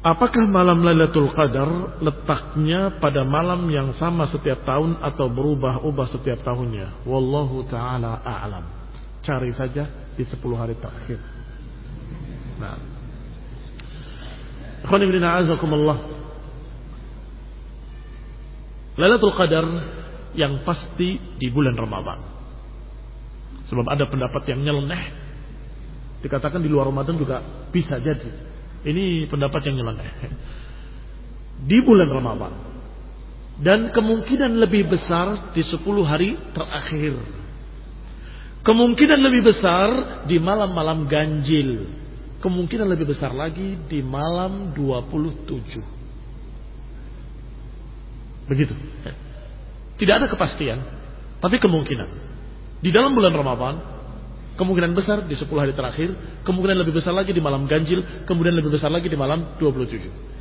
Apakah malam Lailatul Qadar letaknya pada malam yang sama setiap tahun atau berubah-ubah setiap tahunnya? Wallahu ta'ala a'lam. Cari saja di 10 hari terakhir. Nah. Khonibina azakumullah. Lailatul Qadar yang pasti di bulan Ramadan. Sebab ada pendapat yang nyeleneh. Dikatakan di luar Ramadan juga bisa jadi. Ini pendapat yang nyeleneh. Di bulan Ramadan. Dan kemungkinan lebih besar di 10 hari terakhir. Kemungkinan lebih besar di malam-malam ganjil. Kemungkinan lebih besar lagi di malam 27. Begitu. Tidak ada kepastian. Tapi kemungkinan. Di dalam bulan Ramadan. Kemungkinan besar di 10 hari terakhir. Kemungkinan lebih besar lagi di malam ganjil. Kemudian lebih besar lagi di malam 27.